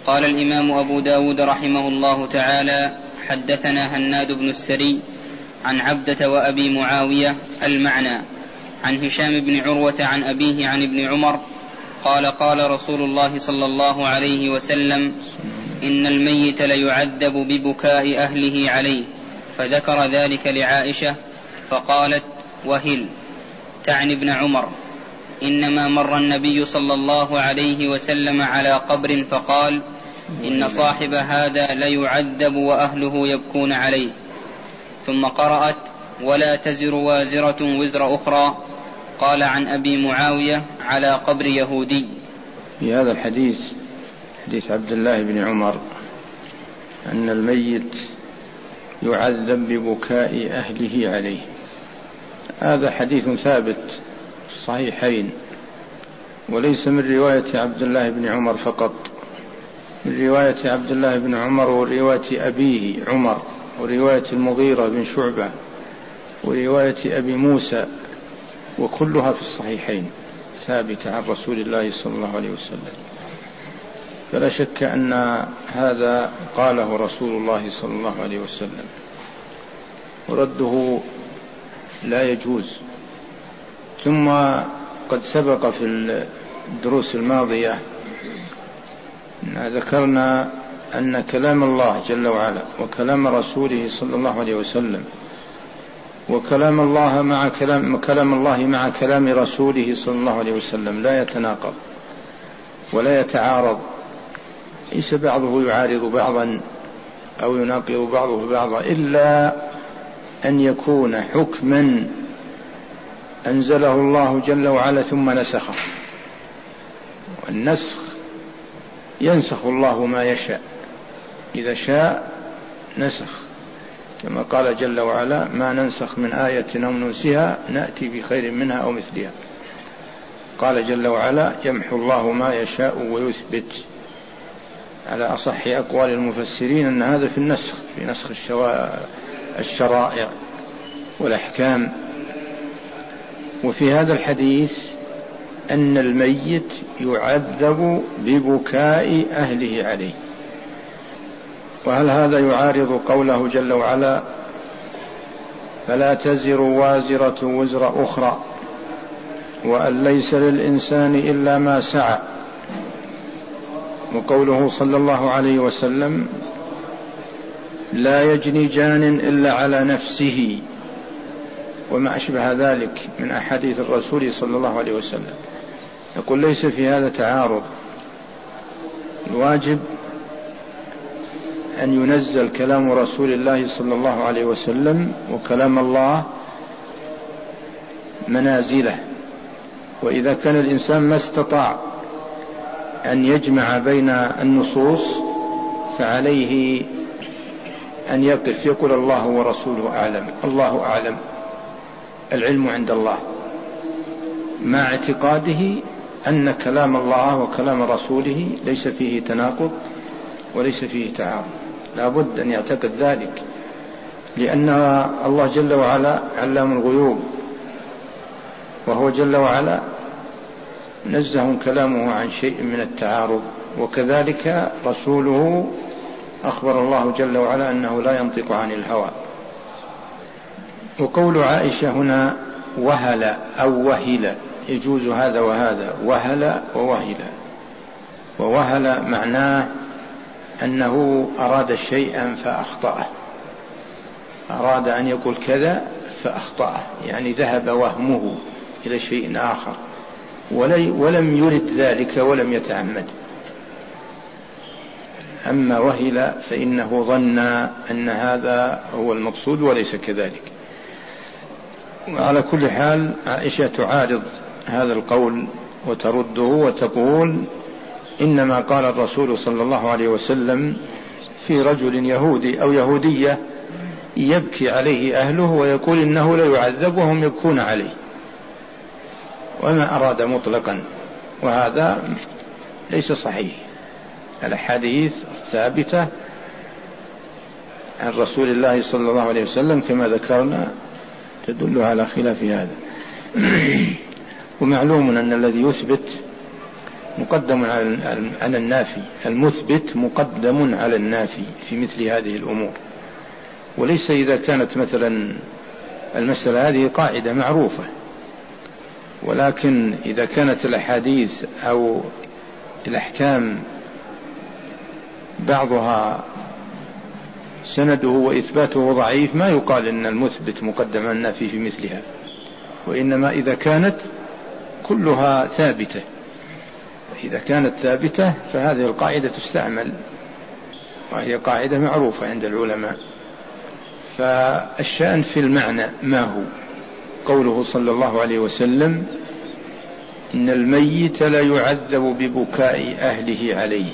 قال الإمام أبو داود رحمه الله تعالى: حدثنا هناد بن السري عن عبدة وأبي معاوية المعنى، عن هشام بن عروة عن أبيه عن ابن عمر قال: قال رسول الله صلى الله عليه وسلم: إن الميت ليعذب ببكاء أهله عليه، فذكر ذلك لعائشة فقالت: وهل، تعني ابن عمر. إنما مر النبي صلى الله عليه وسلم على قبر فقال: إن صاحب هذا ليعذب وأهله يبكون عليه. ثم قرأت: ولا تزر وازرة وزر أخرى. قال عن أبي معاوية: على قبر يهودي. في هذا الحديث، حديث عبد الله بن عمر، أن الميت يعذب ببكاء أهله عليه. هذا حديث ثابت في الصحيحين، وليس من رواية عبد الله بن عمر فقط، من رواية عبد الله بن عمر ورواية أبيه عمر ورواية المغيرة بن شعبة ورواية أبي موسى، وكلها في الصحيحين ثابتة عن رسول الله صلى الله عليه وسلم. فلا شك أن هذا قاله رسول الله صلى الله عليه وسلم، ورده لا يجوز. ثم قد سبق في الدروس الماضية ذكرنا أن كلام الله جل وعلا وكلام رسوله صلى الله عليه وسلم وكلام الله مع كلام رسوله صلى الله عليه وسلم لا يتناقض ولا يتعارض، ليس بعضه يعارض بعضا أو يناقض بعضه بعضا، إلا أن يكون حكما أنزله الله جل وعلا ثم نسخه. والنسخ ينسخ الله ما يشاء، إذا شاء نسخ، كما قال جل وعلا: ما ننسخ من آية أو ننسها نأتي بخير منها أو مثلها. قال جل وعلا: يمحو الله ما يشاء ويثبت. على أصح أقوال المفسرين أن هذا في النسخ، في نسخ الشرائع والأحكام. وفي هذا الحديث أن الميت يعذب ببكاء أهله عليه. وهل هذا يعارض قوله جل وعلا: فلا تزر وازرة وزر أخرى وأن ليس للإنسان إلا ما سعى، وقوله صلى الله عليه وسلم: لا يجني جان إلا على نفسه، وما أشبه ذلك من أحاديث الرسول صلى الله عليه وسلم؟ يقول ليس في هذا تعارض. الواجب أن ينزل كلام رسول الله صلى الله عليه وسلم وكلام الله منازله، وإذا كان الإنسان ما استطاع أن يجمع بين النصوص فعليه أن يقف يقول: الله ورسوله أعلم، الله أعلم، العلم عند الله، مع اعتقاده أن كلام الله وكلام رسوله ليس فيه تناقض وليس فيه تعارض. لا بد أن يعتقد ذلك، لأن الله جل وعلا علام الغيوب، وهو جل وعلا نزه كلامه عن شيء من التعارض، وكذلك رسوله أخبر الله جل وعلا أنه لا ينطق عن الهوى. وقول عائشة هنا وهل أو وهل، يجوز هذا وهذا، وهل ووهل. ووهل معناه أنه أراد شيئا فأخطأه، أراد أن يقول كذا فأخطأه، يعني ذهب وهمه إلى شيء آخر ولم يرد ذلك ولم يتعمد. أما وهل فإنه ظن أن هذا هو المقصود وليس كذلك. وعلى كل حال عائشة تعارض هذا القول وترده وتقول: إنما قال الرسول صلى الله عليه وسلم في رجل يهودي أو يهودية يبكي عليه أهله ويقول إنه لا يعذب وهم يبكون عليه، وما أراد مطلقا، وهذا ليس صحيح. الأحاديث الثابتة عن رسول الله صلى الله عليه وسلم كما ذكرنا تدل على خلاف هذا. ومعلوم أن الذي يثبت مقدم على النافي، المثبت مقدم على النافي في مثل هذه الأمور. وليس إذا كانت مثلا المسألة هذه قاعدة معروفة، ولكن إذا كانت الأحاديث أو الأحكام بعضها سنده وإثباته ضعيف ما يقال إن المثبت مقدم على النافي في مثلها، وإنما إذا كانت كلها ثابتة. إذا كانت ثابتة فهذه القاعدة تستعمل، وهي قاعدة معروفة عند العلماء. فالشأن في المعنى ما هو؟ قوله صلى الله عليه وسلم: إن الميت لا يعذب ببكاء أهله عليه.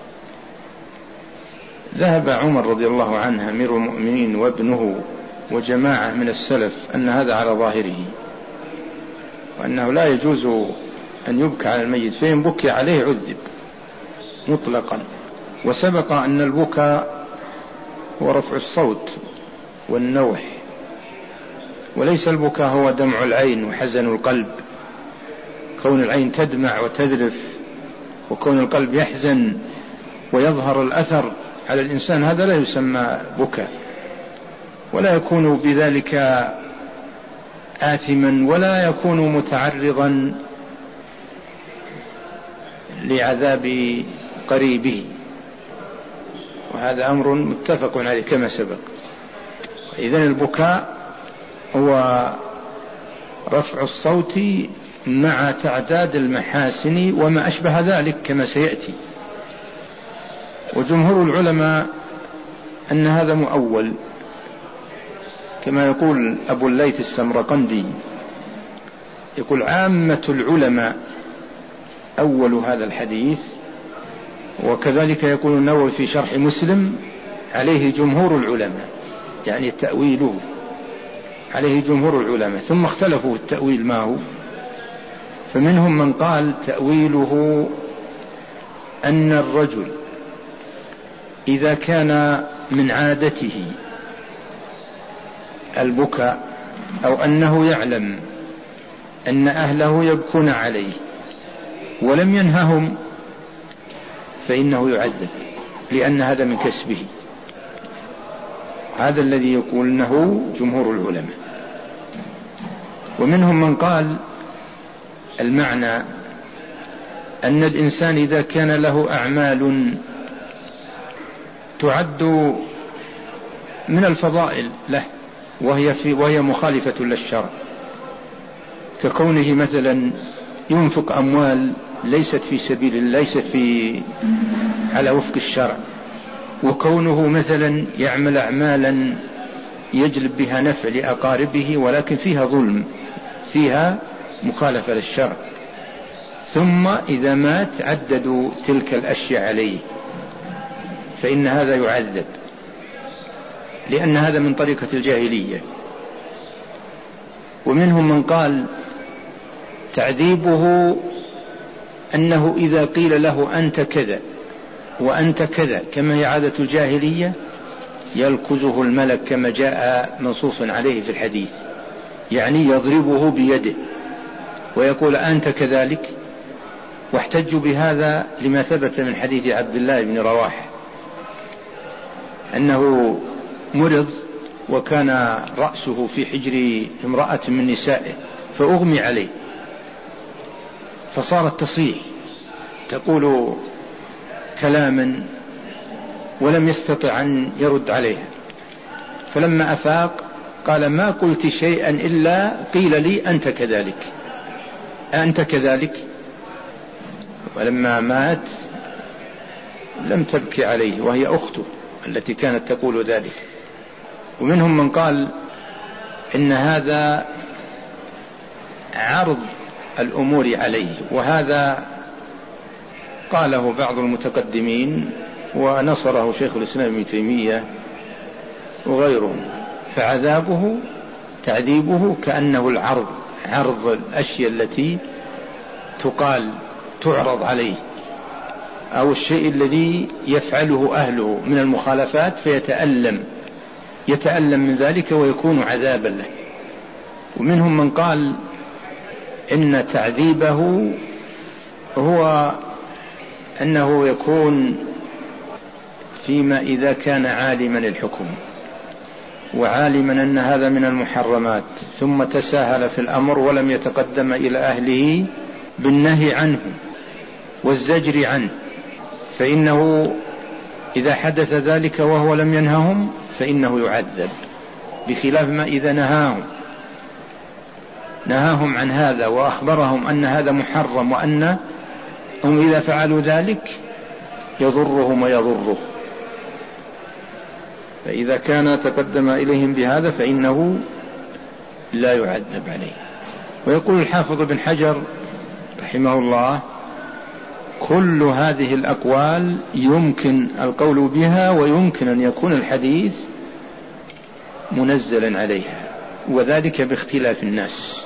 ذهب عمر رضي الله عنه أمير المؤمنين وابنه وجماعة من السلف أن هذا على ظاهره، وأنه لا يجوز أن يبكى على الميت، فإن بكي عليه عذب مطلقا. وسبق أن البكاء هو رفع الصوت والنوح، وليس البكاء هو دمع العين وحزن القلب. كون العين تدمع وتذرف وكون القلب يحزن ويظهر الأثر على الإنسان هذا لا يسمى بكاء، ولا يكون بذلك آثما ولا يكون متعرضا لعذاب قريبه، وهذا أمر متفق عليه كما سبق. إذن البكاء هو رفع الصوت مع تعداد المحاسن وما أشبه ذلك كما سيأتي. وجمهور العلماء أن هذا مؤول، كما يقول أبو الليث السمرقندي، يقول: عامة العلماء أول هذا الحديث. وكذلك يقول النووي في شرح مسلم: عليه جمهور العلماء، يعني تأويله عليه جمهور العلماء. ثم اختلفوا في التأويل ما هو، فمنهم من قال تأويله أن الرجل إذا كان من عادته البكاء أو أنه يعلم أن أهله يبكون عليه ولم ينههم فإنه يعذب، لأن هذا من كسبه. هذا الذي يقولونه جمهور العلماء. ومنهم من قال المعنى أن الإنسان إذا كان له أعمال تعد من الفضائل له وهي مخالفة للشرع، ككونه مثلا ينفق أموال ليست في سبيل الله، ليست على وفق الشرع، وكونه مثلا يعمل أعمالا يجلب بها نفع لأقاربه ولكن فيها ظلم، فيها مخالفة للشرع، ثم إذا مات عددوا تلك الأشياء عليه، فإن هذا يعذب، لأن هذا من طريقة الجاهلية. ومنهم من قال تعذيبه أنه إذا قيل له أنت كذا وأنت كذا كما هي عادة الجاهلية يلكزه الملك كما جاء منصوص عليه في الحديث، يعني يضربه بيده ويقول أنت كذلك. واحتجوا بهذا لما ثبت من حديث عبد الله بن رواحة أنه مرض وكان رأسه في حجر امرأة من نسائه فأغمي عليه، فصارت تصيح تقول كلاما ولم يستطع أن يرد عليها، فلما أفاق قال ما قلت شيئا إلا قيل لي أنت كذلك أنت كذلك. ولما مات لم تبكي عليه وهي أخته التي كانت تقول ذلك. ومنهم من قال إن هذا عرض الأمور عليه، وهذا قاله بعض المتقدمين ونصره شيخ الإسلام ابن تيمية وغيرهم، فعذابه تعذيبه كأنه العرض، عرض الأشياء التي تقال تعرض عليه، أو الشيء الذي يفعله أهله من المخالفات يتألم من ذلك ويكون عذابا له. ومنهم من قال إن تعذيبه هو أنه يكون فيما إذا كان عالما الحكم وعالما أن هذا من المحرمات ثم تساهل في الأمر ولم يتقدم إلى أهله بالنهي عنه والزجر عنه، فإنه إذا حدث ذلك وهو لم ينههم فإنه يعذب، بخلاف ما إذا نهاهم عن هذا وأخبرهم أن هذا محرم وأنهم إذا فعلوا ذلك يضرهم ويضره. فإذا كان تقدم إليهم بهذا فإنه لا يعذب عليه. ويقول الحافظ بن حجر رحمه الله: كل هذه الأقوال يمكن القول بها ويمكن أن يكون الحديث منزلا عليها، وذلك باختلاف الناس،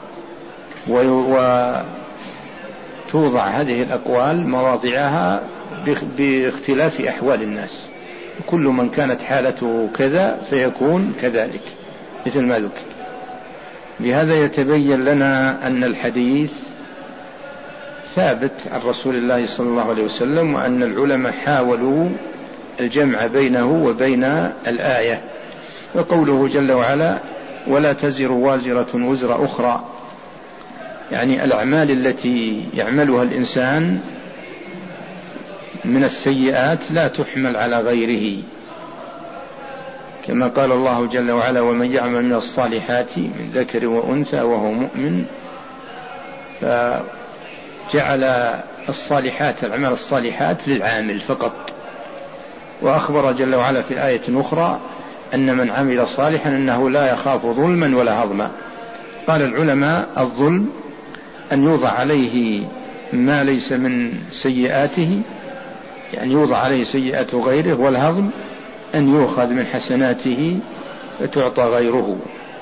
وتوضع هذه الأقوال مواضعها باختلاف أحوال الناس، كل من كانت حالته كذا فيكون كذلك مثل ما ذكر. بهذا يتبين لنا أن الحديث ثابت عن رسول الله صلى الله عليه وسلم، وأن العلماء حاولوا الجمع بينه وبين الآية. وقوله جل وعلا: ولا تزر وازرة وزر أخرى، يعني الأعمال التي يعملها الإنسان من السيئات لا تحمل على غيره، كما قال الله جل وعلا: ومن يعمل من الصالحات من ذكر وأنثى وهو مؤمن. فجعل الصالحات الأعمال الصالحات للعامل فقط. وأخبر جل وعلا في آية أخرى أن من عمل صالحا أنه لا يخاف ظلما ولا هضما. قال العلماء: الظلم أن يوضع عليه ما ليس من سيئاته، يعني يوضع عليه سيئات غيره، والهضم أن يؤخذ من حسناته فتعطى غيره.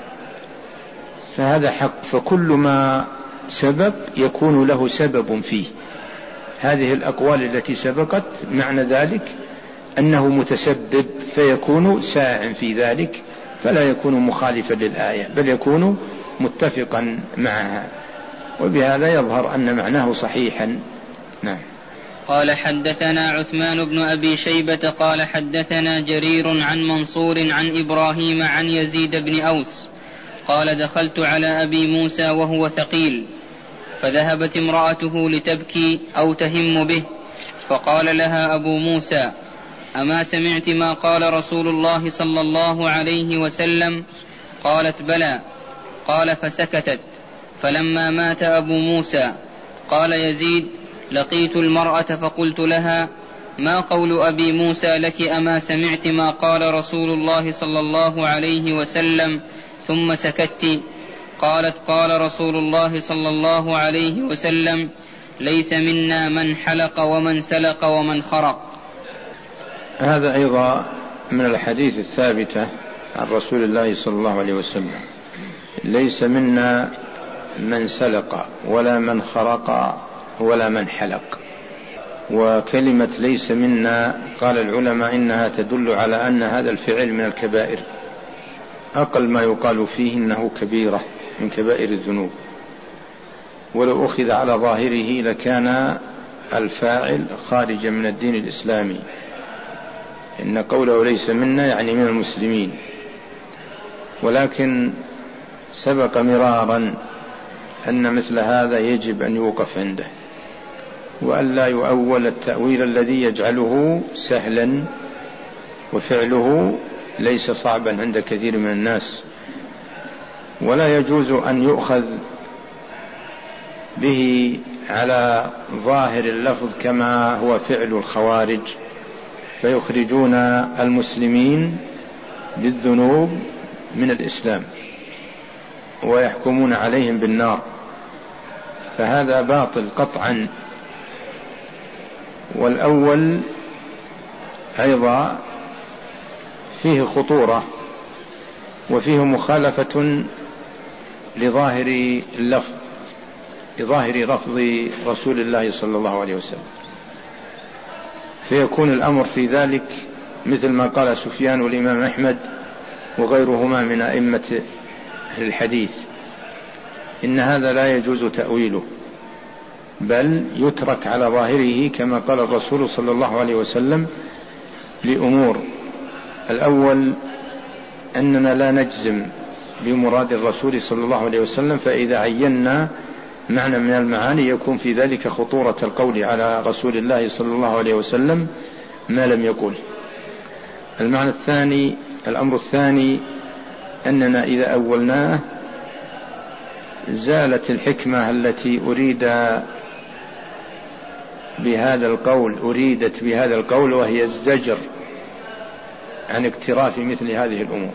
فهذا حق، فكل ما سبق يكون له سبب فيه. هذه الأقوال التي سبقت معنى ذلك أنه متسبب، فيكون ساع في ذلك، فلا يكون مخالفا للآية بل يكون متفقا معها، وبهذا يظهر أن معناه صحيحا. نعم. قال: حدثنا عثمان بن أبي شيبة قال حدثنا جرير عن منصور عن إبراهيم عن يزيد بن أوس قال: دخلت على أبي موسى وهو ثقيل، فذهبت امرأته لتبكي أو تهم به، فقال لها أبو موسى: أما سمعت ما قال رسول الله صلى الله عليه وسلم؟ قالت: بلى. قال: فسكتت. فلما مات أبو موسى قال يزيد: لقيت المرأة فقلت لها: ما قول أبي موسى لك؟ أما سمعت ما قال رسول الله صلى الله عليه وسلم ثم سكت؟ قالت: قال رسول الله صلى الله عليه وسلم: ليس منا من حلق ومن سلق ومن خرق. هذا أيضا من الحديث الثابتة عن رسول الله صلى الله عليه وسلم: ليس منا من سلق ولا من خرق ولا من حلق. وكلمة ليس منا قال العلماء إنها تدل على أن هذا الفعل من الكبائر، أقل ما يقال فيه إنه كبيرة من كبائر الذنوب، ولو أخذ على ظاهره لكان الفاعل خارجا من الدين الإسلامي، إن قوله ليس منا يعني من المسلمين. ولكن سبق مرارا أن مثل هذا يجب أن يوقف عنده، وأن لا يؤول التأويل الذي يجعله سهلا وفعله ليس صعبا عند كثير من الناس. ولا يجوز أن يؤخذ به على ظاهر اللفظ كما هو فعل الخوارج، فيخرجون المسلمين بالذنوب من الإسلام ويحكمون عليهم بالنار، فهذا باطل قطعا. والأول أيضا فيه خطورة وفيه مخالفة لظاهر اللفظ، لظاهر لفظ رسول الله صلى الله عليه وسلم، فيكون الأمر في ذلك مثل ما قال سفيان والإمام أحمد وغيرهما من أئمة الحديث: إن هذا لا يجوز تأويله، بل يترك على ظاهره كما قال الرسول صلى الله عليه وسلم لأمور: الأول أننا لا نجزم بمراد الرسول صلى الله عليه وسلم، فإذا عينا معنى من المعاني يكون في ذلك خطورة القول على رسول الله صلى الله عليه وسلم ما لم يقل. الأمر الثاني أننا إذا أولناه زالت الحكمة التي أريدت بهذا القول، وهي الزجر عن اقتراف مثل هذه الأمور.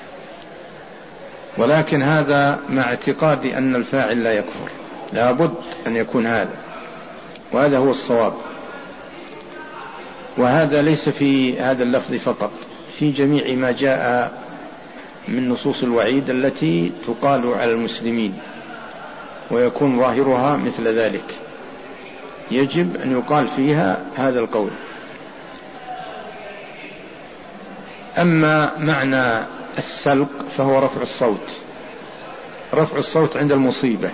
ولكن هذا مع اعتقاد أن الفاعل لا يكفر، لا بد أن يكون هذا، وهذا هو الصواب. وهذا ليس في هذا اللفظ فقط، في جميع ما جاء من نصوص الوعيد التي تقال على المسلمين ويكون ظاهرها مثل ذلك، يجب أن يقال فيها هذا القول. أما معنى السلق فهو رفع الصوت عند المصيبة،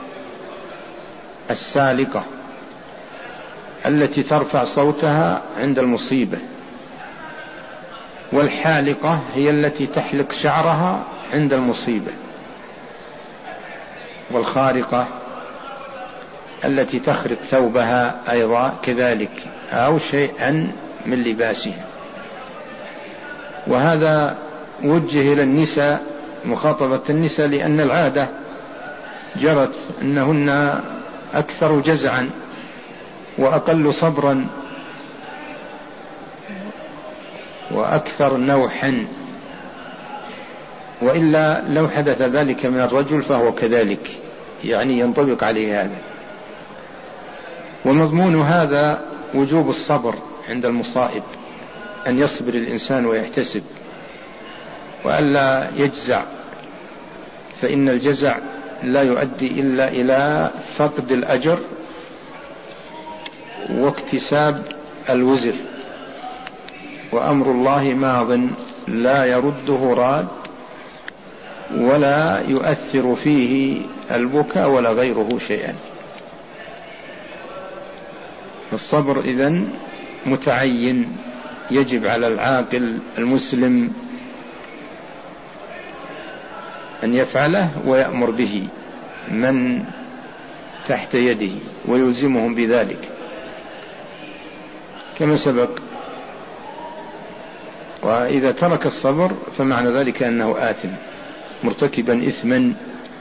السالقة التي ترفع صوتها عند المصيبة، والحالقة هي التي تحلق شعرها عند المصيبة، والخارقة التي تخرق ثوبها أيضا كذلك أو شيئا من لباسها. وهذا وجه إلى النساء، مخاطبة النساء، لأن العادة جرت أنهن أكثر جزعا وأقل صبرا وأكثر نوحا، وإلا لو حدث ذلك من الرجل فهو كذلك، يعني ينطبق عليه هذا. ومضمون هذا وجوب الصبر عند المصائب، أن يصبر الإنسان ويحتسب وألا يجزع، فإن الجزع لا يؤدي إلا إلى فقد الأجر واكتساب الوزر، وأمر الله ماض لا يرده راد ولا يؤثر فيه البكاء ولا غيره شيئا. الصبر إذن متعين، يجب على العاقل المسلم أن يفعله ويأمر به من تحت يده ويلزمهم بذلك كما سبق. وإذا ترك الصبر فمعنى ذلك أنه آثم مرتكبا إثما.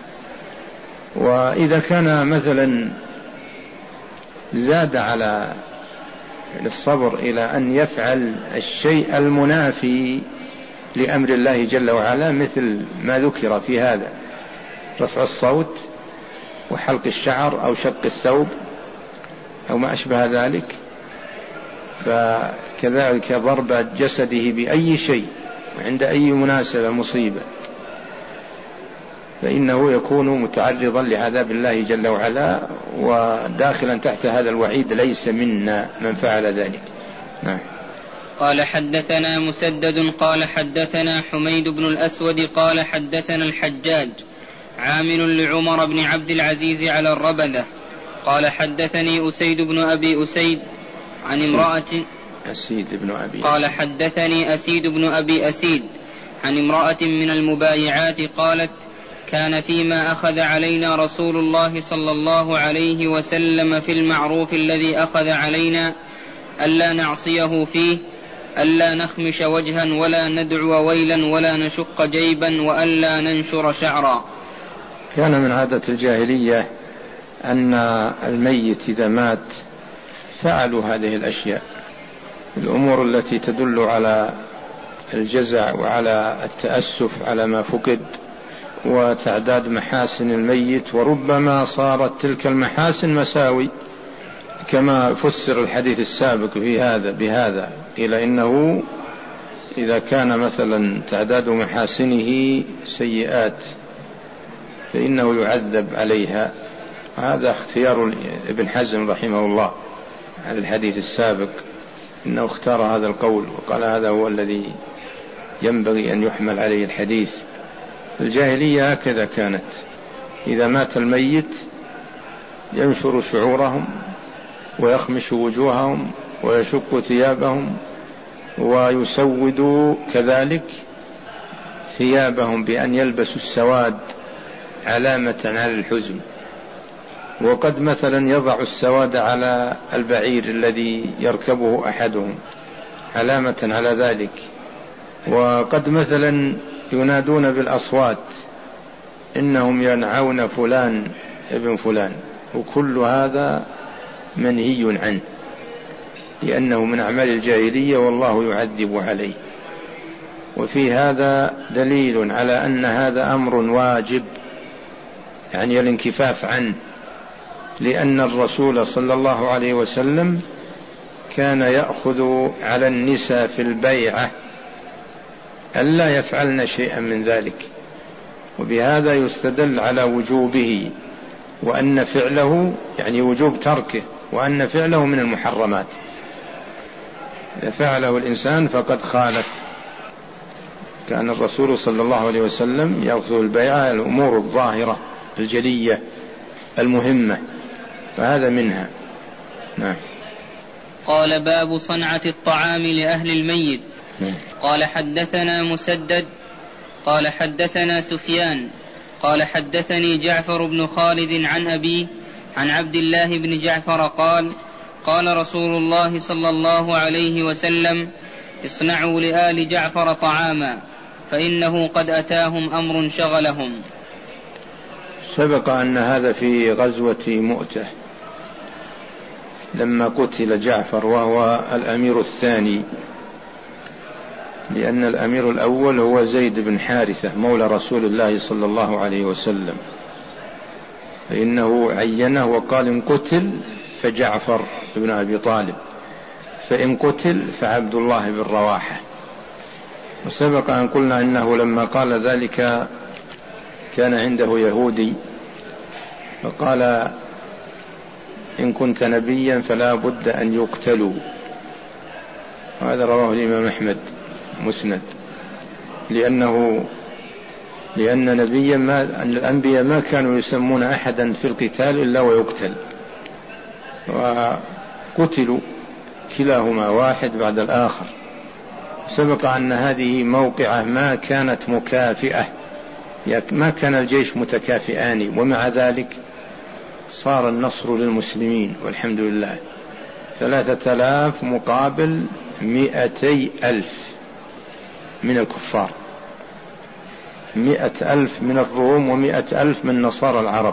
وإذا كان مثلا زاد على الصبر إلى أن يفعل الشيء المنافي لأمر الله جل وعلا، مثل ما ذكر في هذا، رفع الصوت وحلق الشعر أو شق الثوب أو ما أشبه ذلك، فكذلك ضرب جسده بأي شيء عند أي مناسبة مصيبة، فإنه يكون متعرضا لعذاب الله جل وعلا وداخلا تحت هذا الوعيد، ليس منا من فعل ذلك. نعم. قال حدثنا مسدد قال حدثنا حميد بن الأسود قال حدثنا الحجاج عامل لعمر بن عبد العزيز على الربذة قال حدثني أسيد بن أبي أسيد عن امرأة قال حدثني أسيد بن أبي أسيد عن امرأة من المبايعات قالت: كان فيما أخذ علينا رسول الله صلى الله عليه وسلم في المعروف الذي أخذ علينا ألا نعصيه فيه، ألا نخمش وجها ولا ندعو ويلا ولا نشق جيبا وألا ننشر شعرا. كان من عادة الجاهلية أن الميت إذا مات فعلوا هذه الأشياء، الأمور التي تدل على الجزع وعلى التأسف على ما فقد وتعداد محاسن الميت، وربما صارت تلك المحاسن مساوي كما فسر الحديث السابق في هذا بهذا، إلى إنه إذا كان مثلا تعداد محاسنه سيئات فإنه يعذب عليها. هذا اختيار ابن حزم رحمه الله على الحديث السابق، إنه اختار هذا القول وقال هذا هو الذي ينبغي أن يحمل عليه الحديث. الجاهلية هكذا كانت، إذا مات الميت ينشر شعورهم ويخمش وجوههم ويشق ثيابهم ويسود كذلك ثيابهم بأن يلبسوا السواد علامة على الحزن، وقد مثلا يضع السواد على البعير الذي يركبه أحدهم علامة على ذلك، وقد مثلا ينادون بالأصوات إنهم ينعون فلان ابن فلان، وكل هذا منهي عنه لأنه من أعمال الجاهلية والله يعذب عليه. وفي هذا دليل على أن هذا أمر واجب، يعني الانكفاف عنه، لأن الرسول صلى الله عليه وسلم كان يأخذ على النساء في البيعة ألا يفعلن شيئا من ذلك، وبهذا يستدل على وجوبه، وأن فعله يعني وجوب تركه، وأن فعله من المحرمات، إذا فعله الإنسان فقد خالف. كان الرسول صلى الله عليه وسلم يأخذ البيعة الأمور الظاهرة الجلية المهمة، فهذا منها. نعم. قال باب صنعة الطعام لأهل الميت. قال حدثنا مسدد قال حدثنا سفيان قال حدثني جعفر بن خالد عن أبيه عن عبد الله بن جعفر قال قال رسول الله صلى الله عليه وسلم اصنعوا لآل جعفر طعاما فإنه قد أتاهم أمر شغلهم. سبق أن هذا في غزوة مؤتة لما قتل جعفر وهو الأمير الثاني، لأن الأمير الأول هو زيد بن حارثة مولى رسول الله صلى الله عليه وسلم، فإنه عينه وقال إن قتل فجعفر بن أبي طالب، فإن قتل فعبد الله بن رواحة. وسبق أن قلنا إنه لما قال ذلك كان عنده يهودي فقال إن كنت نبيا فلا بد أن يقتلوا، وهذا رواه الإمام أحمد مسند، لأن الأنبياء ما كانوا يسمون أحدا في القتال إلا ويقتل، وقتلوا كلاهما واحد بعد الآخر. سبق أن هذه موقعة ما كانت مكافئة، ما كان الجيش متكافئان، ومع ذلك صار النصر للمسلمين والحمد لله. 3000 مقابل 200,000 من الكفار، 100,000 من الروم و100,000 من نصارى العرب،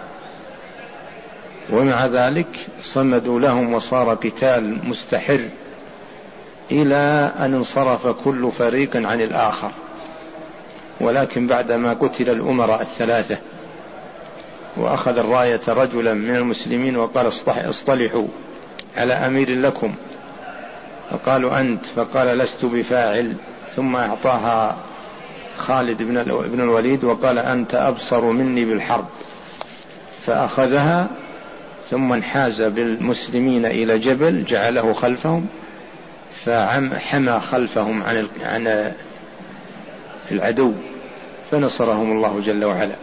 ومع ذلك صمدوا لهم وصار قتال مستحر إلى أن انصرف كل فريق عن الآخر. ولكن بعدما قتل الأمراء الثلاثة وأخذ الراية رجلا من المسلمين وقال اصطلحوا على أمير لكم، فقالوا أنت، فقال لست بفاعل، ثم أعطاها خالد بن الوليد وقال أنت أبصر مني بالحرب، فأخذها ثم انحاز بالمسلمين إلى جبل جعله خلفهم، فحمى خلفهم عن العدو، فنصرهم الله جل وعلا.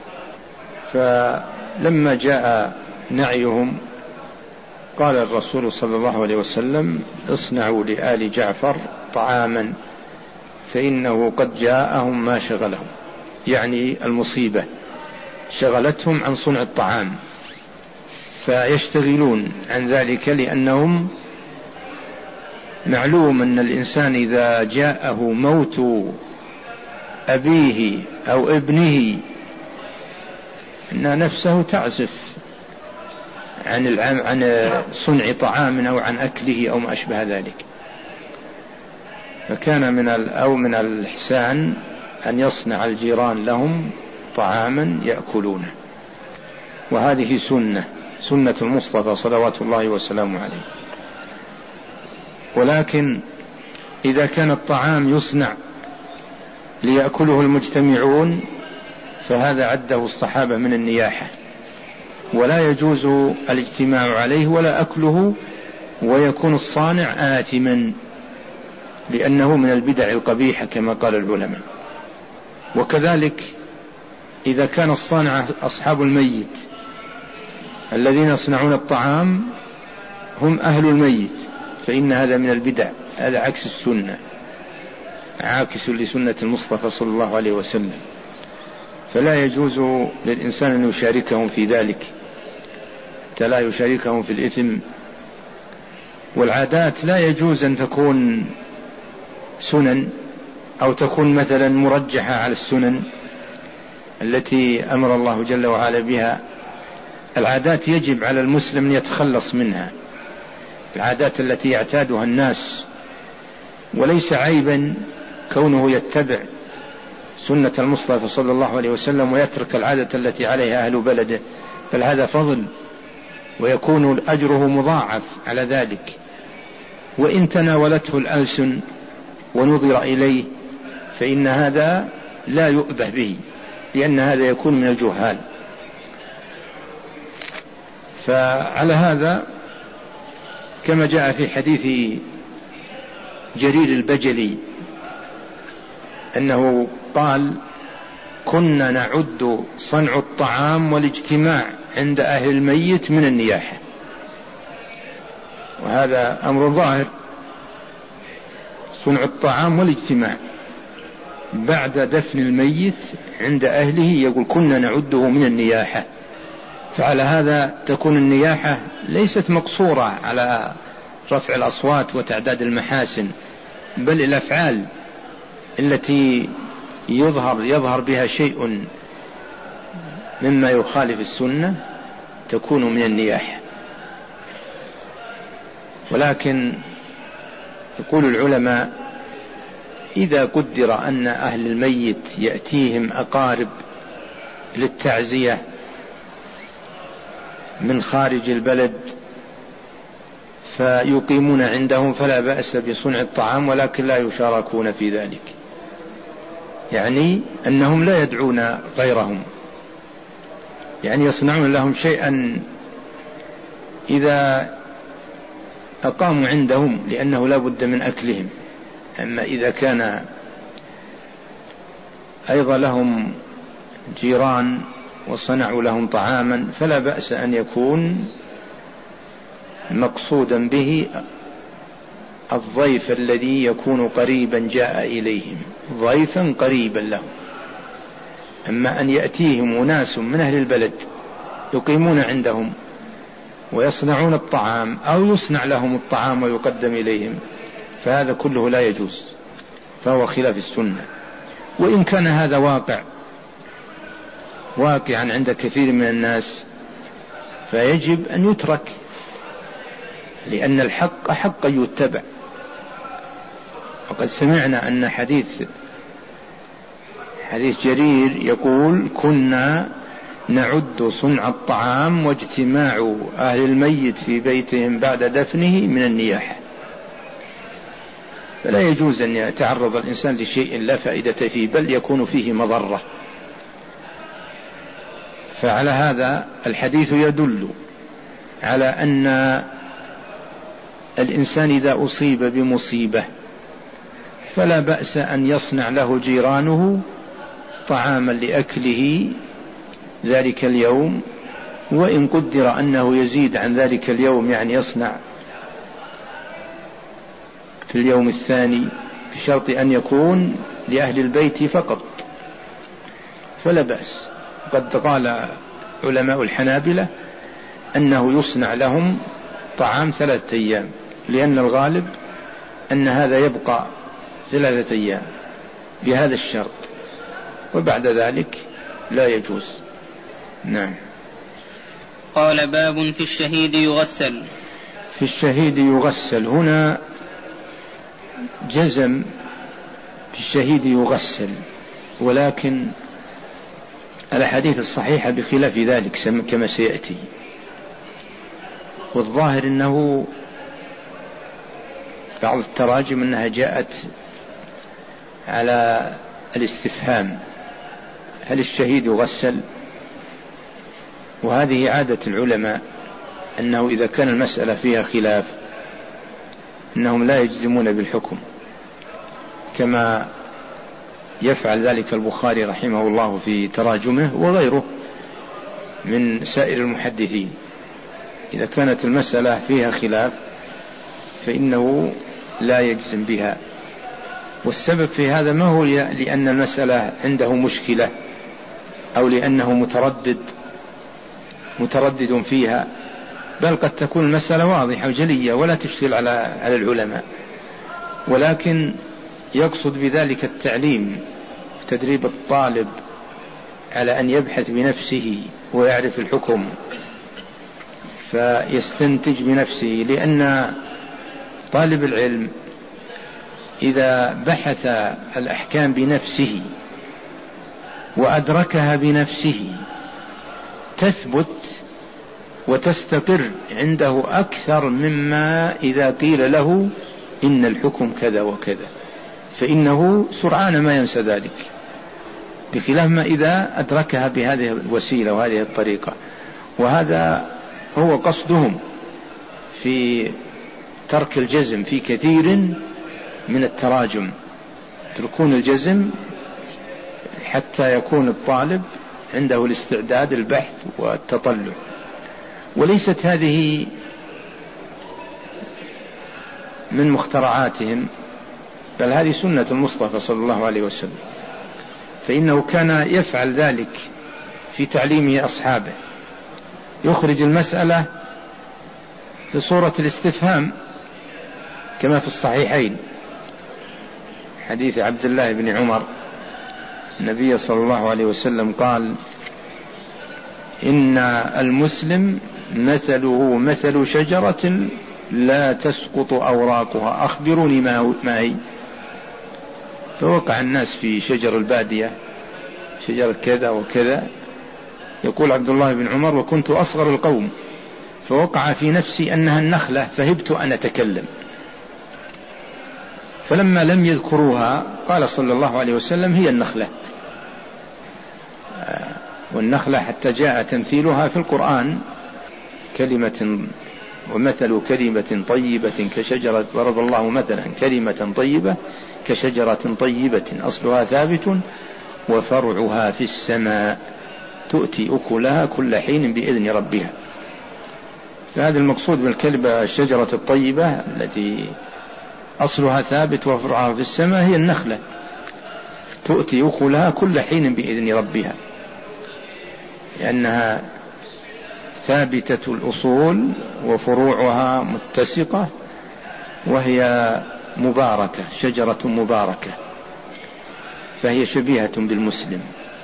فلما جاء نعيهم قال الرسول صلى الله عليه وسلم اصنعوا لآل جعفر طعاما فإنه قد جاءهم ما شغلهم، يعني المصيبة شغلتهم عن صنع الطعام، فيشتغلون عن ذلك، لأنهم معلوم أن الإنسان إذا جاءه موت أبيه أو ابنه أن نفسه تعزف عن صنع طعام أو عن أكله أو ما أشبه ذلك. فكان من الإحسان أن يصنع الجيران لهم طعاما يأكلونه، وهذه سنة المصطفى صلوات الله وسلامه عليه. ولكن إذا كان الطعام يصنع ليأكله المجتمعون فهذا عده الصحابة من النياحة، ولا يجوز الاجتماع عليه ولا أكله، ويكون الصانع آثما لأنه من البدع القبيحة كما قال العلماء. وكذلك إذا كان الصانع أصحاب الميت الذين يصنعون الطعام هم أهل الميت، فإن هذا من البدع، هذا عكس السنة، عاكس لسنة المصطفى صلى الله عليه وسلم، فلا يجوز للإنسان أن يشاركهم في ذلك، لا يشاركهم في الإثم. والعادات لا يجوز أن تكون سنن أو تكون مثلا مرجحة على السنن التي أمر الله جل وعلا بها. العادات يجب على المسلم أن يتخلص منها، العادات التي يعتادها الناس، وليس عيبا كونه يتبع سنة المصطفى صلى الله عليه وسلم ويترك العادة التي عليها أهل بلده، بل هذا فضل ويكون أجره مضاعف على ذلك. وإن تناولته الألسن ونظر إليه فإن هذا لا يؤبه به، لأن هذا يكون من الجهال. فعلى هذا كما جاء في حديث جرير البجلي أنه قال: كنا نعد صنع الطعام والاجتماع عند أهل الميت من النياحة. وهذا أمر ظاهر، صنع الطعام والاجتماع بعد دفن الميت عند أهله، يقول كنا نعده من النياحة. فعلى هذا تكون النياحة ليست مقصورة على رفع الأصوات وتعداد المحاسن، بل الأفعال التي يظهر بها شيء مما يخالف السنة تكون من النياحة. ولكن يقول العلماء: إذا قدر أن أهل الميت يأتيهم أقارب للتعزية من خارج البلد فيقيمون عندهم فلا بأس بصنع الطعام، ولكن لا يشاركون في ذلك، يعني أنهم لا يدعون غيرهم، يعني يصنعون لهم شيئا إذا أقاموا عندهم، لأنه لا بد من أكلهم. أما إذا كان أيضا لهم جيران وصنعوا لهم طعاما فلا بأس أن يكون مقصودا به الضيف الذي يكون قريبا جاء إليهم، ضيفا قريبا لهم. أما أن يأتيهم أناس من أهل البلد يقيمون عندهم ويصنعون الطعام أو يصنع لهم الطعام ويقدم إليهم، فهذا كله لا يجوز، فهو خلاف السنة. وإن كان هذا واقعا عند كثير من الناس فيجب أن يترك، لأن الحق حق يتبع. وقد سمعنا أن حديث جرير يقول: كنا نعد صنع الطعام واجتماع أهل الميت في بيتهم بعد دفنه من النياحة. فلا يجوز أن يتعرض الإنسان لشيء لا فائدة فيه، بل يكون فيه مضرة. فعلى هذا الحديث يدل على أن الإنسان إذا أصيب بمصيبة فلا بأس أن يصنع له جيرانه طعاما لأكله ذلك اليوم، وإن قدر أنه يزيد عن ذلك اليوم، يعني يصنع في اليوم الثاني، بشرط أن يكون لأهل البيت فقط، فلا بأس. قد قال علماء الحنابلة أنه يصنع لهم طعام 3 أيام، لأن الغالب أن هذا يبقى 3 أيام بهذا الشرط، وبعد ذلك لا يجوز. نعم. قال: باب في الشهيد يغسل. في الشهيد يغسل، هنا جزم في الشهيد يغسل، ولكن الأحاديث الصحيحة بخلاف ذلك كما سيأتي. والظاهر أنه بعض التراجم أنها جاءت على الاستفهام: هل الشهيد يغسل؟ وهذه عادة العلماء، أنه إذا كان المسألة فيها خلاف أنهم لا يجزمون بالحكم، كما يفعل ذلك البخاري رحمه الله في تراجمه وغيره من سائر المحدثين. إذا كانت المسألة فيها خلاف فإنه لا يجزم بها. والسبب في هذا ما هو لأن المسألة عنده مشكلة أو لأنه متردد فيها، بل قد تكون المسألة واضحة وجلية ولا تشكل على العلماء، ولكن يقصد بذلك التعليم، تدريب الطالب على أن يبحث بنفسه ويعرف الحكم فيستنتج بنفسه. لأن طالب العلم إذا بحث الأحكام بنفسه وأدركها بنفسه تثبت وتستقر عنده أكثر مما إذا قيل له إن الحكم كذا وكذا، فإنه سرعان ما ينسى ذلك، بخلاف ما إذا أدركها بهذه الوسيلة وهذه الطريقة. وهذا هو قصدهم في ترك الجزم في كثير من التراجم، يتركون الجزم حتى يكون الطالب عنده الاستعداد البحث والتطلع. وليست هذه من مخترعاتهم، بل هذه سنة المصطفى صلى الله عليه وسلم، فإنه كان يفعل ذلك في تعليمه أصحابه، يخرج المسألة في صورة الاستفهام كما في الصحيحين حديث عبد الله بن عمر النبي صلى الله عليه وسلم قال: إن المسلم مثله مثل شجرة لا تسقط أوراقها، أخبروني ما هي؟ فوقع الناس في شجر البادية، شجرة كذا وكذا. يقول عبد الله بن عمر: وكنت أصغر القوم، فوقع في نفسي أنها النخلة، فهبت أن أتكلم. فلما لم يذكروها قال صلى الله عليه وسلم: هي النخلة. والنخلة حتى جاء تمثيلها في القرآن كلمة، ومثل كلمة طيبة كشجرة، ضرب الله مثلا كلمة طيبة كشجرة طيبة أصلها ثابت وفرعها في السماء تؤتي أكلها كل حين بإذن ربها. فهذا المقصود بالكلمة الشجرة الطيبة التي أصلها ثابت وفرعها في السماء هي النخلة، تؤتي أكلها كل حين بإذن ربها، لأنها ثابتة الأصول وفروعها متسقة، وهي مباركة، شجرة مباركة، فهي شبيهة بالمسلم.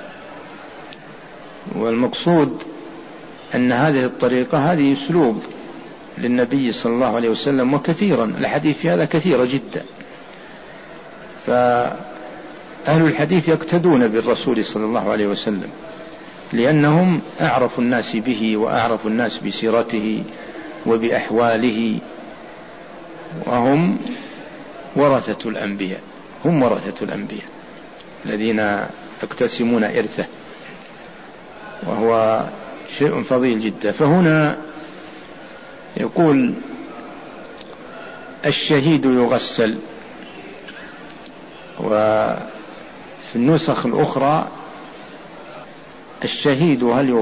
والمقصود أن هذه الطريقة هذه أسلوب للنبي صلى الله عليه وسلم، وكثيرا الحديث في هذا كثيرة جدا. فأهل الحديث يقتدون بالرسول صلى الله عليه وسلم، لأنهم أعرف الناس به وأعرف الناس بسيرته وبأحواله، وهم ورثة الأنبياء، هم ورثة الأنبياء الذين يقتسمون إرثه، وهو شيء فضيل جدا. فهنا يقول: الشهيد يغسل. وفي النسخ الأخرى الشهيد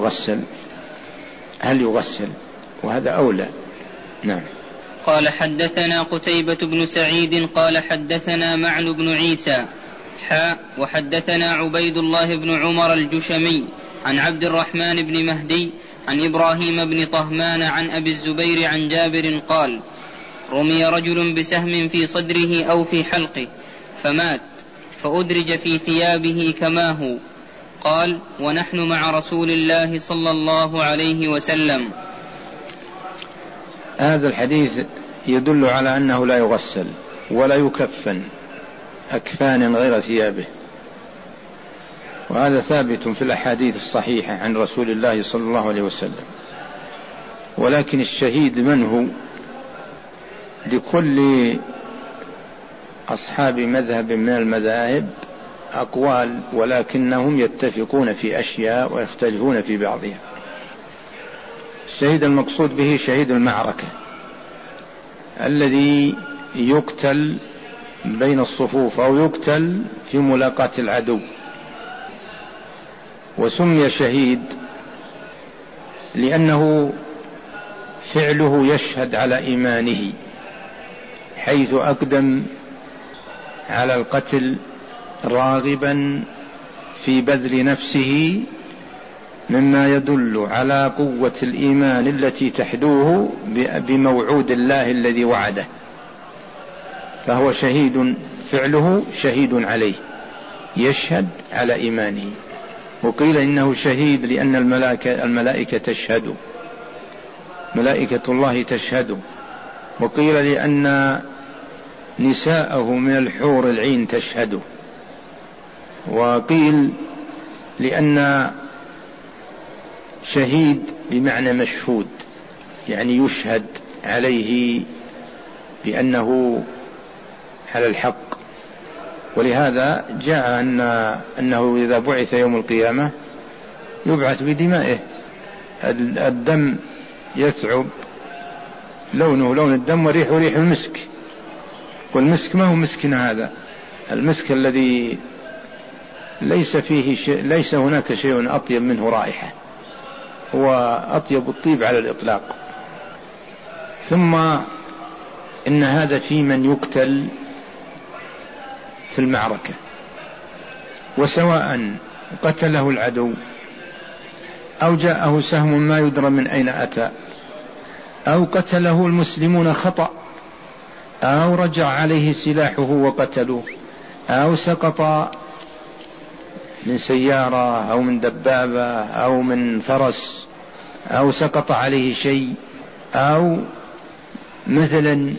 هل يغسل، وهذا أولى. نعم. قال: حدثنا قتيبة بن سعيد قال حدثنا معن بن عيسى وحدثنا عبيد الله بن عمر الجشمي عن عبد الرحمن بن مهدي عن إبراهيم بن طهمان عن أبي الزبير عن جابر قال: رمي رجل بسهم في صدره أو في حلقه فمات، فأدرج في ثيابه كما هو. قال: ونحن مع رسول الله صلى الله عليه وسلم. هذا الحديث يدل على أنه لا يغسل ولا يكفن أكفان غير ثيابه، وهذا ثابت في الأحاديث الصحيحة عن رسول الله صلى الله عليه وسلم. ولكن الشهيد من هو؟ لكل أصحاب مذهب من المذاهب أقوال، ولكنهم يتفقون في أشياء ويختلفون في بعضها. الشهيد المقصود به شهيد المعركة الذي يقتل بين الصفوف أو يقتل في ملاقاة العدو. وسمي شهيد لأنه فعله يشهد على إيمانه، حيث أقدم على القتل راغبا في بذل نفسه، مما يدل على قوة الإيمان التي تحدوه بموعود الله الذي وعده، فهو شهيد، فعله شهيد عليه، يشهد على إيمانه. وقيل إنه شهيد لأن الملائكة تشهد، ملائكة الله تشهد. وقيل لأن نساءه من الحور العين تشهد. وقيل لأن شهيد بمعنى مشهود، يعني يشهد عليه بأنه على الحق. ولهذا جاء أنه إذا بعث يوم القيامة يبعث بدمائه، الدم يثعب لونه لون الدم وريحه ريح المسك، والمسك ما هو مسكنا هذا، المسك الذي ليس فيه شيء، ليس هناك شيء أطيب منه رائحة، هو أطيب الطيب على الإطلاق. ثم إن هذا في من يقتل في المعركة، وسواء قتله العدو أو جاءه سهم ما يدرى من أين أتى، أو قتله المسلمون خطأ، أو رجع عليه سلاحه وقتلوه، أو سقط من سيارة أو من دبابة أو من فرس، أو سقط عليه شيء، أو مثلا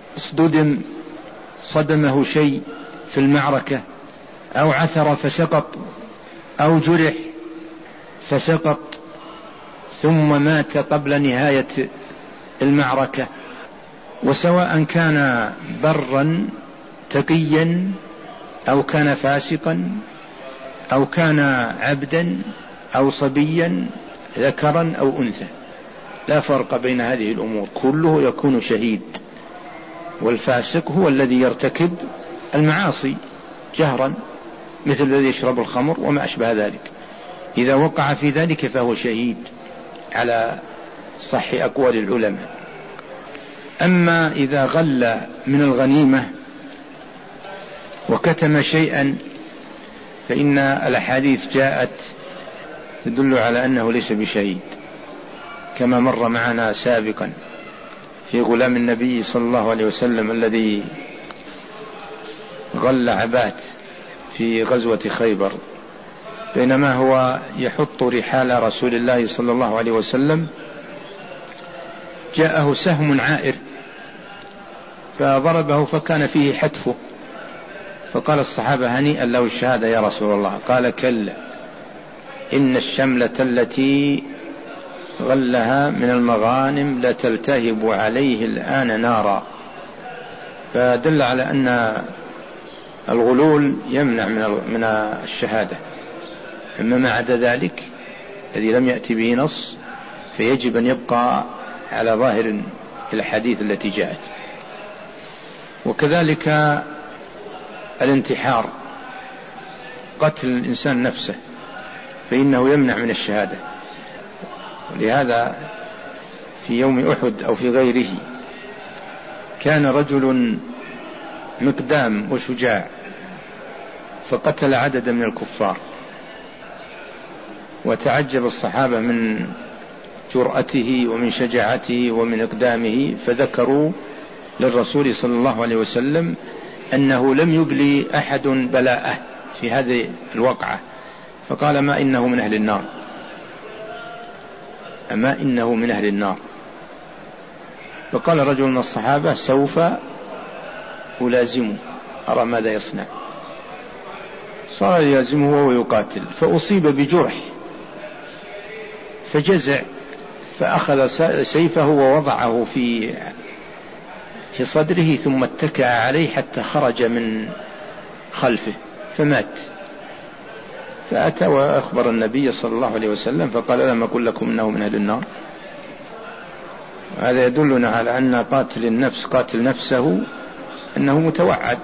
صدمه شيء في المعركة، أو عثر فسقط، أو جرح فسقط ثم مات قبل نهاية المعركة، وسواء كان برا تقيا أو كان فاسقا أو كان عبدا أو صبيا ذكرا أو أنثى، لا فرق بين هذه الأمور، كله يكون شهيد. والفاسق هو الذي يرتكب المعاصي جهرا، مثل الذي يشرب الخمر وما أشبه ذلك، إذا وقع في ذلك فهو شهيد على صح أقوال العلماء. أما إذا غل من الغنيمة وكتم شيئا فإن الأحاديث جاءت تدل على أنه ليس بشهيد، كما مر معنا سابقا في غلام النبي صلى الله عليه وسلم الذي غل عبات في غزوة خيبر، بينما هو يحط رحال رسول الله صلى الله عليه وسلم جاءه سهم عائر فضربه فكان فيه حتفه، فقال الصحابة هنيئا له الشهادة يا رسول الله، قال كلا إن الشملة التي غلها من المغانم لتلتهب عليه الآن نارا، فدل على أن الغلول يمنع من الشهادة. أما ما عدا ذلك الذي لم يأتي به نص فيجب أن يبقى على ظاهر الحديث التي جاءت. وكذلك الانتحار، قتل الإنسان نفسه، فإنه يمنع من الشهادة. ولهذا في يوم أحد أو في غيره كان رجل مقدام وشجاع فقتل عددا من الكفار، وتعجب الصحابة من جرأته ومن شجاعته ومن إقدامه، فذكروا للرسول صلى الله عليه وسلم أنه لم يبلي أحد بلاءه في هذه الوقعة، فقال ما إنه من أهل النار، أما إنه من أهل النار. فقال رجل من الصحابة سوف ألازمه أرى ماذا يصنع، صار يلازمه ويقاتل، فأصيب بجرح فجزع، فأخذ سيفه ووضعه في صدره ثم اتكأ عليه حتى خرج من خلفه فمات. فأتى وأخبر النبي صلى الله عليه وسلم فقال لم أقل لكم إنه من أهل النار. هذا يدلنا على أن قاتل النفس قاتل نفسه أنه متوعد،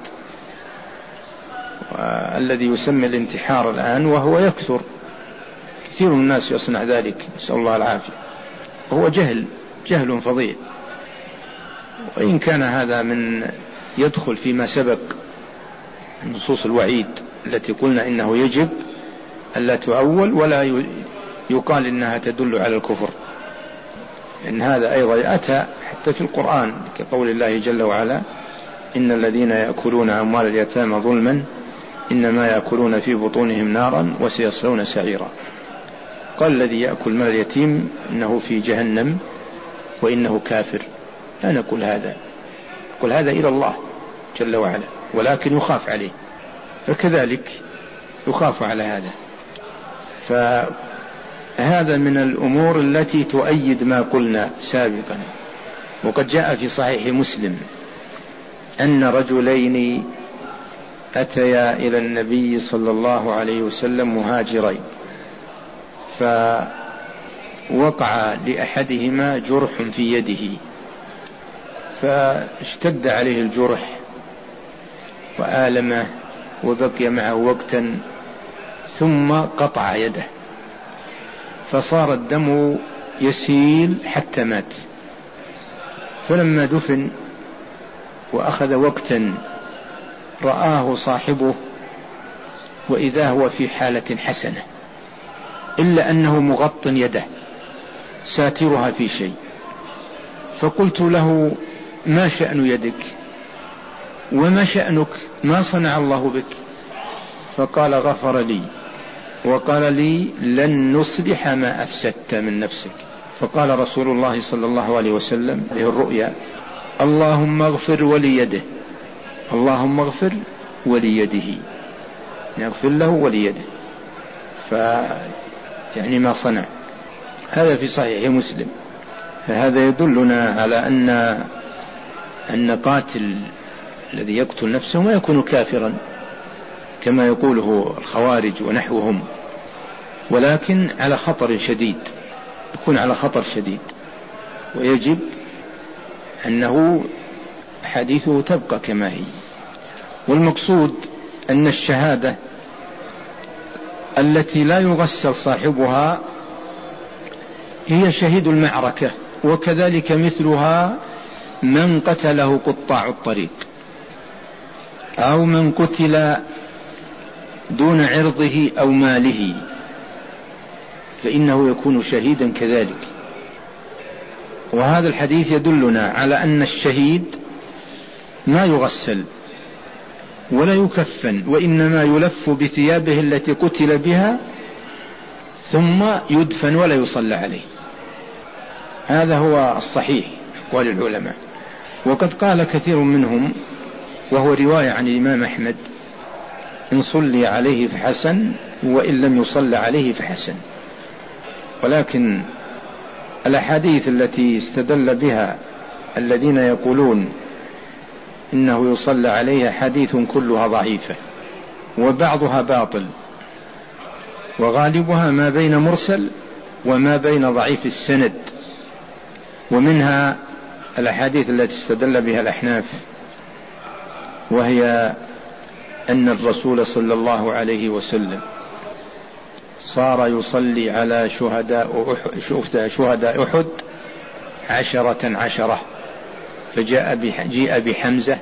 والذي يسمى الانتحار الآن وهو يكثر، كثير من الناس يصنع ذلك، نسأل الله العافية، وهو جهل جهل فظيع. وإن كان هذا من يدخل فيما سبق نصوص الوعيد التي قلنا إنه يجب ألا تؤول ولا يقال إنها تدل على الكفر، إن هذا أيضا أتى حتى في القرآن كقول الله جل وعلا: إن الذين يأكلون أموال اليتامى ظلما إنما يأكلون في بطونهم نارا وسيصلون سعيرا. قال الذي يأكل مال اليتيم إنه في جهنم وإنه كافر. لا نقول هذا، قل هذا إلى الله جل وعلا، ولكن يخاف عليه، فكذلك يخاف على هذا. فهذا من الأمور التي تؤيد ما قلنا سابقا. وقد جاء في صحيح مسلم أن رجلين أتيا إلى النبي صلى الله عليه وسلم مهاجرين، فوقع لأحدهما جرح في يده، فاشتد عليه الجرح وآلمه وبقي معه وقتا، ثم قطع يده، فصار الدم يسيل حتى مات. فلما دفن وأخذ وقتا رآه صاحبه وإذا هو في حالة حسنة، إلا أنه مغط يده ساترها في شيء. فقلت له: ما شأن يدك وما شأنك؟ ما صنع الله بك؟ فقال: غفر لي وقال لي: لن نصلح ما أفسدت من نفسك. فقال رسول الله صلى الله عليه وسلم له الرؤيا: اللهم اغفر وليده، اللهم اغفر وليده، يغفر له وليده. يعني ما صنع. هذا في صحيح مسلم. فهذا يدلنا على أن قاتل الذي يقتل نفسه ما يكون كافرا كما يقوله الخوارج ونحوهم، ولكن على خطر شديد، يكون على خطر شديد، ويجب أنه حديثه تبقى كما هي. والمقصود أن الشهادة التي لا يغسل صاحبها هي شهيد المعركة، وكذلك مثلها من قتله قطاع الطريق، أو من قتل دون عرضه أو ماله، فإنه يكون شهيدا كذلك. وهذا الحديث يدلنا على أن الشهيد ما يغسل ولا يكفن، وإنما يلف بثيابه التي قتل بها ثم يدفن ولا يصلى عليه. هذا هو الصحيح أقوال العلماء. وقد قال كثير منهم، وهو رواية عن الإمام أحمد: إن صلي عليه فحسن وإن لم يصلى عليه فحسن. ولكن الأحاديث التي استدل بها الذين يقولون إنه يصلى عليه حديث كلها ضعيفة، وبعضها باطل، وغالبها ما بين مرسل وما بين ضعيف السند. ومنها الأحاديث التي استدل بها الأحناف، وهي أن الرسول صلى الله عليه وسلم صار يصلي على شهداء أحد 10 فجيء بحمزة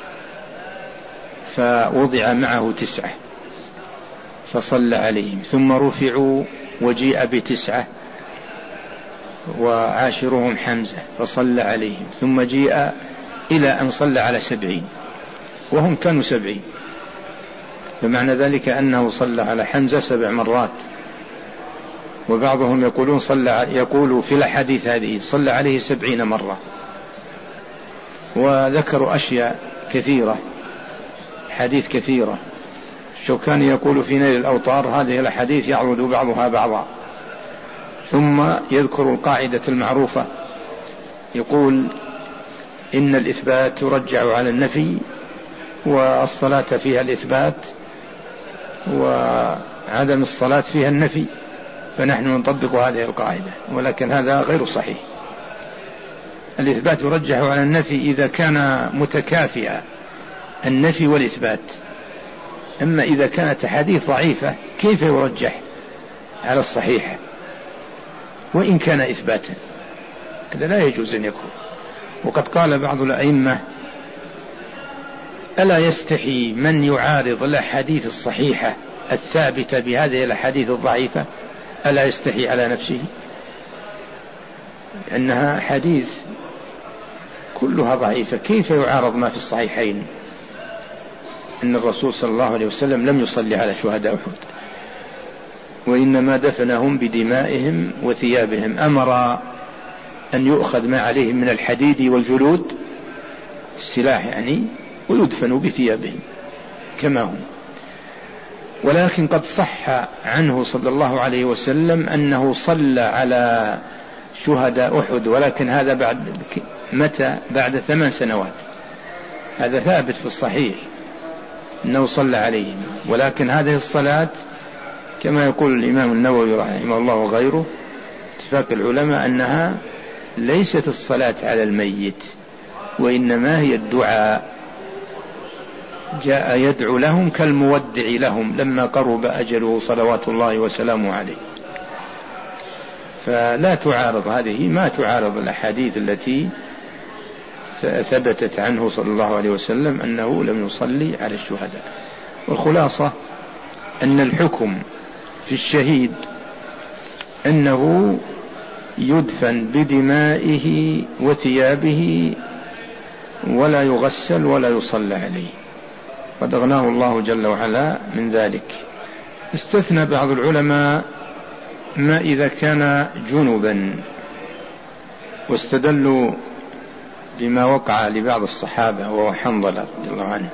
فوضع معه 9 فصلى عليهم، ثم رفعوا وجيء ب9 وعاشرهم حمزة فصلى عليهم، ثم جيء إلى أن صلى على 70 وهم كانوا 70، فمعنى ذلك أنه صلى على حمزة 7 مرات. وبعضهم يقول في الحديث هذه صلى عليه 70 مرة. وذكروا أشياء كثيرة، حديث كثيرة. الشوكاني يقول في نيل الأوطار: هذه الحديث يعرض بعضها بعضا. ثم يذكر القاعدة المعروفة، يقول: إن الإثبات يرجع على النفي، والصلاة فيها الإثبات، وعدم الصلاة فيها النفي، فنحن نطبق هذه القاعدة. ولكن هذا غير صحيح. الإثبات يرجح على النفي إذا كان متكافئا النفي والإثبات. أما إذا كانت حديث ضعيفة كيف يرجح على الصحيح وإن كان إثباتا؟ هذا لا يجوز أن يكون. وقد قال بعض الأئمة ألا يستحي من يعارض الأحاديث الصحيحة الثابتة بهذه الأحاديث الضعيفة؟ ألا يستحي على نفسه؟ لأنها حديث كلها ضعيفة، كيف يعارض ما في الصحيحين أن الرسول صلى الله عليه وسلم لم يصلي على شهداء أحد، وإنما دفنهم بدمائهم وثيابهم، أمر أن يؤخذ ما عليهم من الحديد والجلود السلاح يعني، ويدفنوا بثيابهم كما هم. ولكن قد صح عنه صلى الله عليه وسلم أنه صلى على شهداء أحد، ولكن هذا بعد متى؟ بعد 8 سنوات. هذا ثابت في الصحيح أنه صلى عليهم، ولكن هذه الصلاة كما يقول الإمام النووي رحمه الله وغيره اتفاق العلماء أنها ليست الصلاة على الميت، وإنما هي الدعاء، جاء يدعو لهم كالمودع لهم لما قرب أجله صلوات الله وسلامه عليه. فلا تعارض هذه، ما تعارض الأحاديث التي ثبتت عنه صلى الله عليه وسلم أنه لم يصلي على الشهداء. والخلاصة أن الحكم في الشهيد أنه يدفن بدمائه وثيابه ولا يغسل ولا يصلى عليه، قد أغناه الله جل وعلا من ذلك. استثنى بعض العلماء ما إذا كان جنبا، واستدلوا بما وقع لبعض الصحابة وهو حنظلة رضي الله عنه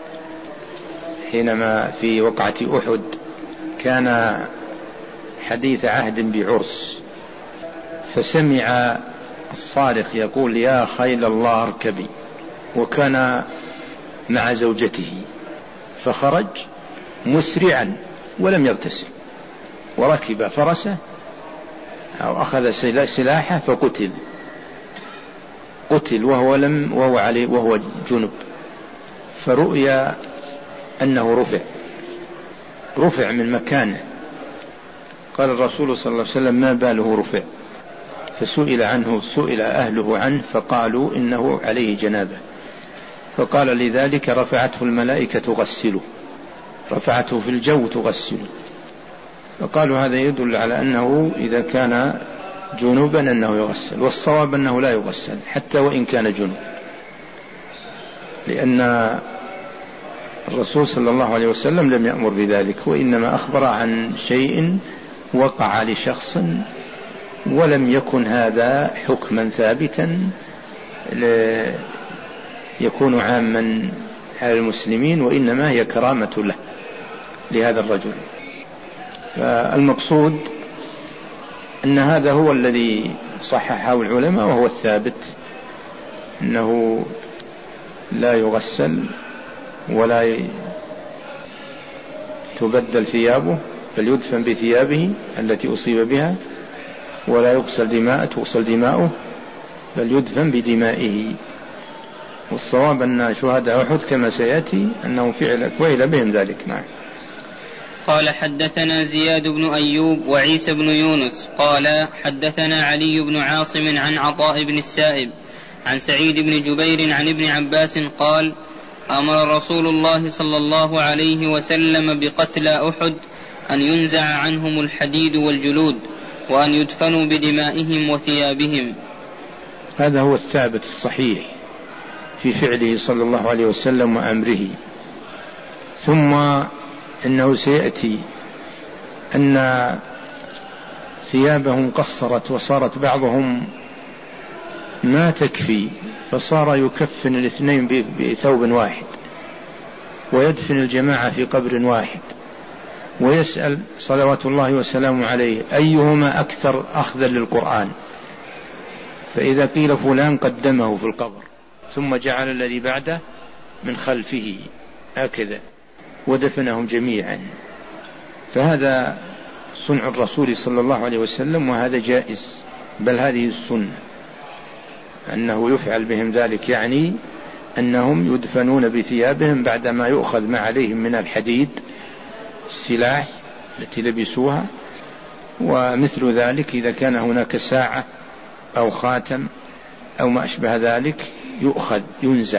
حينما في وقعة أحد كان حديث عهد بعرس، فسمع الصارخ يقول يا خيل الله اركبي، وكان مع زوجته، فخرج مسرعا ولم يغتسل، وركب فرسه أو أخذ سلاحه فقتل، وهو جنب. فرؤيا أنه رفع من مكانه، قال الرسول صلى الله عليه وسلم ما باله رفع؟ فسئل عنه، سئل أهله عنه فقالوا إنه عليه جنابه، فقال لذلك رفعته الملائكة تغسله، رفعته في الجو تغسله. فقالوا هذا يدل على أنه إذا كان جنوبا أنه يغسل، والصواب أنه لا يغسل حتى وإن كان جنوب، لأن الرسول صلى الله عليه وسلم لم يأمر بذلك، وإنما أخبر عن شيء وقع لشخص، ولم يكن هذا حكما ثابتا يكون عاما على المسلمين، وإنما هي كرامة له لهذا الرجل. فالمقصود أن هذا هو الذي صححه العلماء وهو الثابت، أنه لا يغسل ولا تبدل ثيابه، بل يدفن بثيابه التي أصيب بها، ولا تغسل دماؤه، بل يدفن بدمائه. والصواب أن شهداء أحد كما سيأتي أنهم فعل بهم ذلك. نعم. قال حدثنا زياد بن أيوب وعيسى بن يونس قال حدثنا علي بن عاصم عن عطاء بن السائب عن سعيد بن جبير عن ابن عباس قال أمر رسول الله صلى الله عليه وسلم بقتلى أحد أن ينزع عنهم الحديد والجلود، وأن يدفنوا بدمائهم وثيابهم. هذا هو الثابت الصحيح في فعله صلى الله عليه وسلم وأمره. ثم إنه سيأتي أن ثيابهم قصرت، وصارت بعضهم ما تكفي، فصار يكفن الاثنين بثوب واحد، ويدفن الجماعة في قبر واحد، ويسأل صلوات الله وسلامه عليه أيهما أكثر أخذا للقرآن، فإذا قيل فلان قدمه في القبر ثم جعل الذي بعده من خلفه هكذا، ودفنهم جميعا. فهذا صنع الرسول صلى الله عليه وسلم، وهذا جائز، بل هذه السنة أنه يفعل بهم ذلك، يعني أنهم يدفنون بثيابهم بعدما يؤخذ ما عليهم من الحديد السلاح التي لبسوها، ومثل ذلك إذا كان هناك ساعة أو خاتم أو ما أشبه ذلك يؤخذ ينزع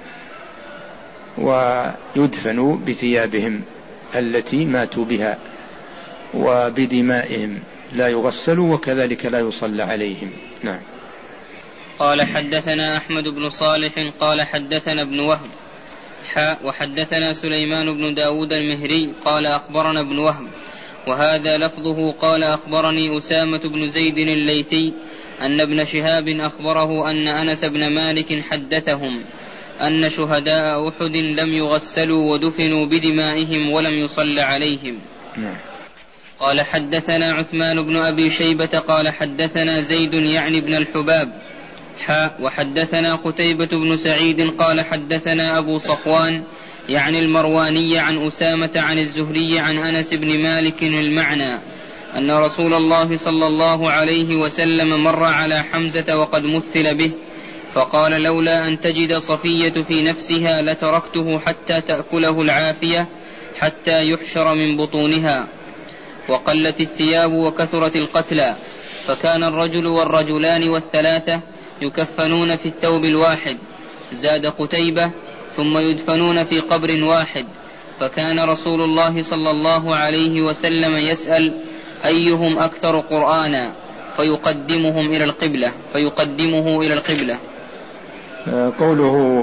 ويدفن بثيابهم التي ماتوا بها وبدمائهم، لا يغسلوا وكذلك لا يصلى عليهم. نعم. قال حدثنا أحمد بن صالح قال حدثنا ابن وهب وحدثنا سليمان بن داود المهري قال أخبرنا ابن وهب وهذا لفظه قال أخبرني أسامة بن زيد الليثي أن ابن شهاب أخبره أن أنس بن مالك حدثهم أن شهداء أحد لم يغسلوا ودفنوا بدمائهم ولم يصل عليهم. قال حدثنا عثمان بن أبي شيبة قال حدثنا زيد يعني بن الحباب وحدثنا قتيبة بن سعيد قال حدثنا أبو صفوان يعني المرواني عن أسامة عن الزهري عن أنس بن مالك المعنى أن رسول الله صلى الله عليه وسلم مر على حمزة وقد مثل به فقال لولا أن تجد صفية في نفسها لتركته حتى تأكله العافية حتى يحشر من بطونها. وقلت الثياب وكثرت القتلى فكان الرجل والرجلان والثلاثة يكفنون في الثوب الواحد. زاد قتيبة ثم يدفنون في قبر واحد. فكان رسول الله صلى الله عليه وسلم يسأل أيهم أكثر قرآنا فيقدمه إلى القبلة. قوله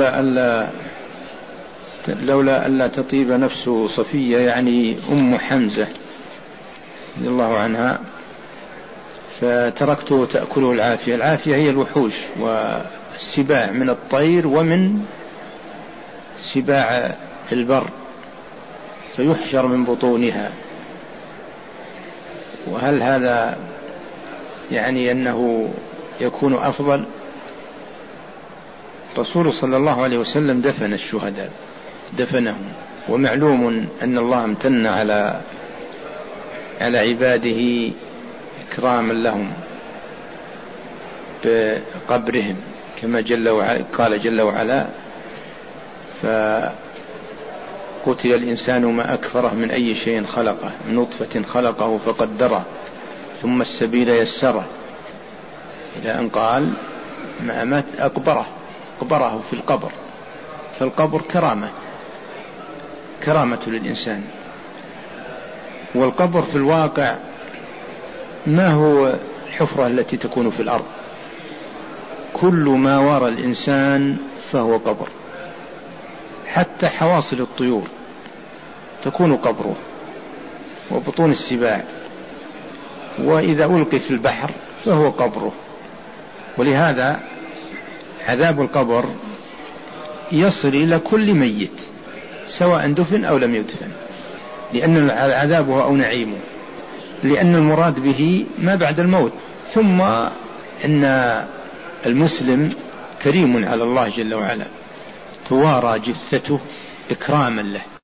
لولا ألا تطيب نفس صفية يعني أم حمزة رضي الله عنها فتركته تأكله العافية. العافية هي الوحوش والسباع من الطير ومن سباع البر فيحشر من بطونها. وهل هذا يعني أنه يكون أفضل؟ رسول صلى الله عليه وسلم دفن الشهداء دفنهم، ومعلوم أن الله امتن على عباده إكراما لهم بقبرهم كما قال جل وعلا فقتل الإنسان ما أكفره من أي شيء خلقه من نطفة خلقه فقدره ثم السبيل يسره إلى أن قال ما مات أقبره في القبر. فالقبر كرامة للإنسان. والقبر في الواقع ما هو الحفرة التي تكون في الأرض، كل ما وراء الإنسان فهو قبر، حتى حواصل الطيور تكون قبره وبطون السباع، وإذا ألقي في البحر فهو قبره. ولهذا عذاب القبر يصل إلى كل ميت سواء دفن أو لم يدفن، لأن عذابه أو نعيمه، لأن المراد به ما بعد الموت. ثم إن المسلم كريم على الله جل وعلا، توارى جثته إكراما له